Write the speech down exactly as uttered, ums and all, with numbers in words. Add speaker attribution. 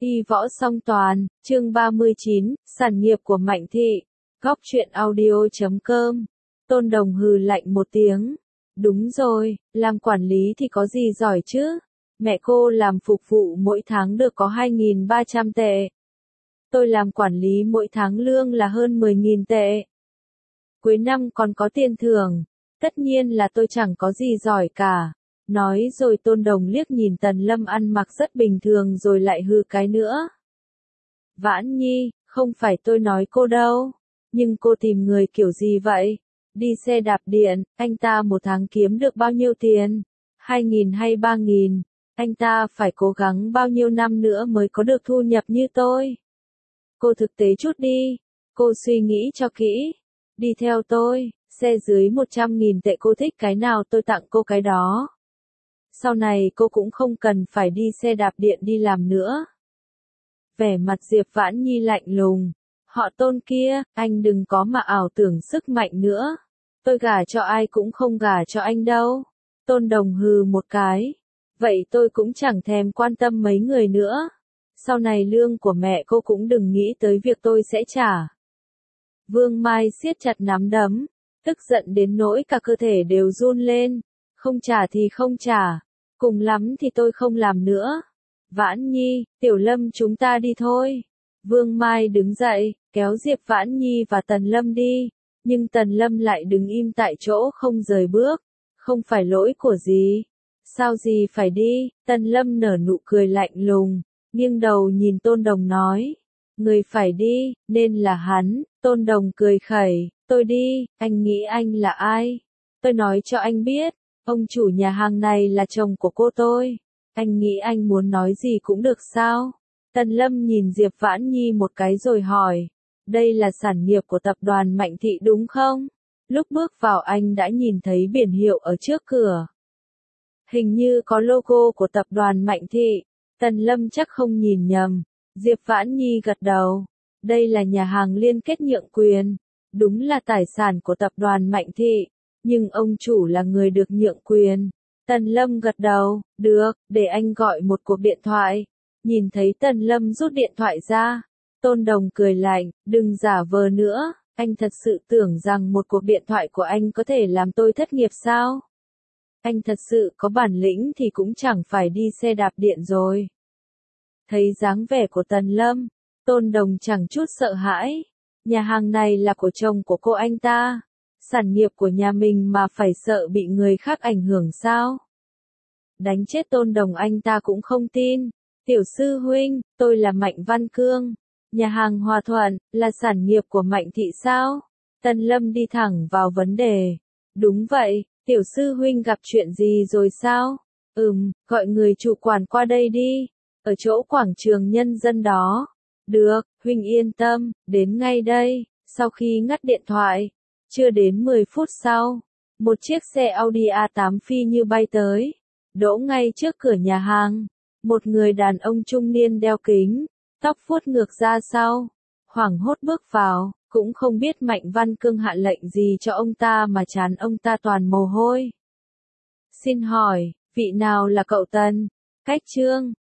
Speaker 1: Y võ song toàn, chương ba mươi chín, sản nghiệp của Mạnh Thị. Góc truyện audio chấm com. Tôn Đồng hừ lạnh một tiếng. Đúng rồi, làm quản lý thì có gì giỏi chứ? Mẹ cô làm phục vụ mỗi tháng được có hai nghìn ba trăm tệ. Tôi làm quản lý mỗi tháng lương là hơn mười nghìn tệ. Cuối năm còn có tiền thưởng. Tất nhiên là tôi chẳng có gì giỏi cả. Nói rồi Tôn Đồng liếc nhìn Tần Lâm ăn mặc rất bình thường rồi lại hư cái nữa. Vãn Nhi, không phải tôi nói cô đâu. Nhưng cô tìm người kiểu gì vậy? Đi xe đạp điện, anh ta một tháng kiếm được bao nhiêu tiền? Hai nghìn hay ba nghìn? Anh ta phải cố gắng bao nhiêu năm nữa mới có được thu nhập như tôi? Cô thực tế chút đi. Cô suy nghĩ cho kỹ. Đi theo tôi, xe dưới một trăm nghìn tệ cô thích cái nào tôi tặng cô cái đó. Sau này cô cũng không cần phải đi xe đạp điện đi làm nữa. Vẻ mặt Diệp Vãn Nhi lạnh lùng. Họ Tôn kia, anh đừng có mà ảo tưởng sức mạnh nữa. Tôi gả cho ai cũng không gả cho anh đâu. Tôn Đồng hừ một cái. Vậy tôi cũng chẳng thèm quan tâm mấy người nữa. Sau này lương của mẹ cô cũng đừng nghĩ tới việc tôi sẽ trả. Vương Mai siết chặt nắm đấm, tức giận đến nỗi cả cơ thể đều run lên. Không trả thì không trả, cùng lắm thì tôi không làm nữa. Vãn Nhi, Tiểu Lâm chúng ta đi thôi. Vương Mai đứng dậy, kéo Diệp Vãn Nhi và Tần Lâm đi, nhưng Tần Lâm lại đứng im tại chỗ không rời bước. Không phải lỗi của gì. Sao gì phải đi? Tần Lâm nở nụ cười lạnh lùng, nghiêng đầu nhìn Tôn Đồng nói. Người phải đi, nên là hắn. Tôn Đồng cười khẩy, tôi đi, anh nghĩ anh là ai? Tôi nói cho anh biết. Ông chủ nhà hàng này là chồng của cô tôi. Anh nghĩ anh muốn nói gì cũng được sao? Tần Lâm nhìn Diệp Vãn Nhi một cái rồi hỏi. Đây là sản nghiệp của tập đoàn Mạnh Thị đúng không? Lúc bước vào anh đã nhìn thấy biển hiệu ở trước cửa. Hình như có logo của tập đoàn Mạnh Thị. Tần Lâm chắc không nhìn nhầm. Diệp Vãn Nhi gật đầu. Đây là nhà hàng liên kết nhượng quyền. Đúng là tài sản của tập đoàn Mạnh Thị. Nhưng ông chủ là người được nhượng quyền. Tần Lâm gật đầu, được, để anh gọi một cuộc điện thoại. Nhìn thấy Tần Lâm rút điện thoại ra. Tôn Đồng cười lạnh, đừng giả vờ nữa, anh thật sự tưởng rằng một cuộc điện thoại của anh có thể làm tôi thất nghiệp sao? Anh thật sự có bản lĩnh thì cũng chẳng phải đi xe đạp điện rồi. Thấy dáng vẻ của Tần Lâm, Tôn Đồng chẳng chút sợ hãi. Nhà hàng này là của chồng của cô anh ta. Sản nghiệp của nhà mình mà phải sợ bị người khác ảnh hưởng sao? Đánh chết Tôn Đồng anh ta cũng không tin. Tiểu sư huynh, tôi là Mạnh Văn Cương. Nhà hàng Hòa Thuận, là sản nghiệp của Mạnh Thị sao? Tần Lâm đi thẳng vào vấn đề. Đúng vậy, tiểu sư huynh gặp chuyện gì rồi sao? Ừm, gọi người chủ quản qua đây đi. Ở chỗ quảng trường nhân dân đó. Được, huynh yên tâm, đến ngay đây. Sau khi ngắt điện thoại. Chưa đến mười phút sau, một chiếc xe Audi A tám phi như bay tới, đỗ ngay trước cửa nhà hàng. Một người đàn ông trung niên đeo kính, tóc vuốt ngược ra sau, hoảng hốt bước vào, cũng không biết Mạnh Văn Cương hạ lệnh gì cho ông ta mà trán ông ta toàn mồ hôi. Xin hỏi, vị nào là cậu Tần? Cách Trương,